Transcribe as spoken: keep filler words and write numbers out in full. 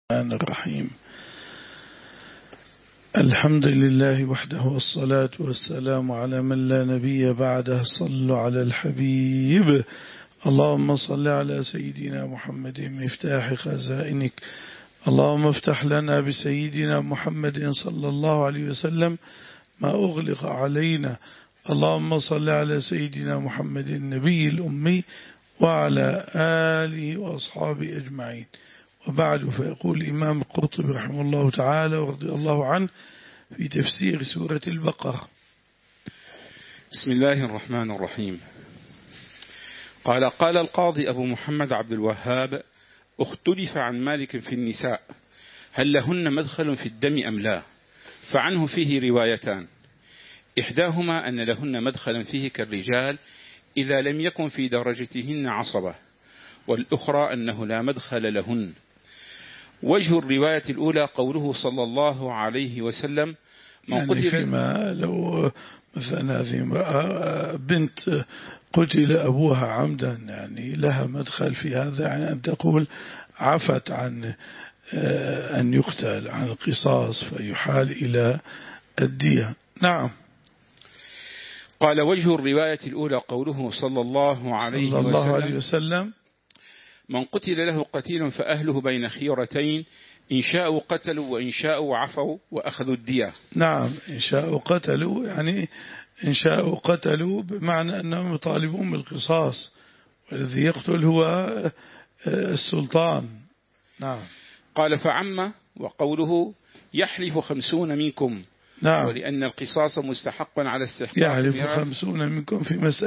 الرحمن الرحيم. الحمد لله وحده والصلاة والسلام على من لا نبي بعده. صلوا على الحبيب. اللهم صل على سيدنا محمد مفتاح خزائنك. اللهم افتح لنا بسيدنا محمد صلى الله عليه وسلم ما أغلق علينا. اللهم صل على سيدنا محمد النبي الأمي وعلى آله وأصحابه أجمعين. وبعد، فيقول الإمام القرطبي رحمه الله تعالى ورضي الله عنه في تفسير سورة البقرة: بسم الله الرحمن الرحيم. قال قال القاضي أبو محمد عبد الوهاب: اختلف عن مالك في النساء هل لهن مدخل في الدم أم لا، فعنه فيه روايتان: إحداهما أن لهن مدخلا فيه كالرجال إذا لم يكن في درجتهن عصبة، والأخرى أنه لا مدخل لهن. وجه الرواية الأولى قوله صلى الله عليه وسلم: من يعني قتل فيما لو مثلا هذه امرأة بنت قتل أبوها عمدا، يعني لها مدخل في هذا، يعني أن تقول عفت عن أن يقتل، عن القصاص، فيحال إلى الدية. نعم. قال: وجه الرواية الأولى قوله صلى الله عليه صلى الله عليه وسلم: وسلم من قتل له قتيل فأهله بين خيرتين، إن شاءوا قتلوا وإن شاءوا عفوا وأخذوا الدية. نعم، إن شاءوا قتلوا، يعني إن شاءوا قتلوا بمعنى أنهم يطالبون بالقصاص، والذي يقتل هو السلطان. نعم. قال: فعم وقوله يحلف خمسون منكم. نعم. ولأن القصاص مستحق على استحقاق يحلف الميراث. خمسون منكم في مسألة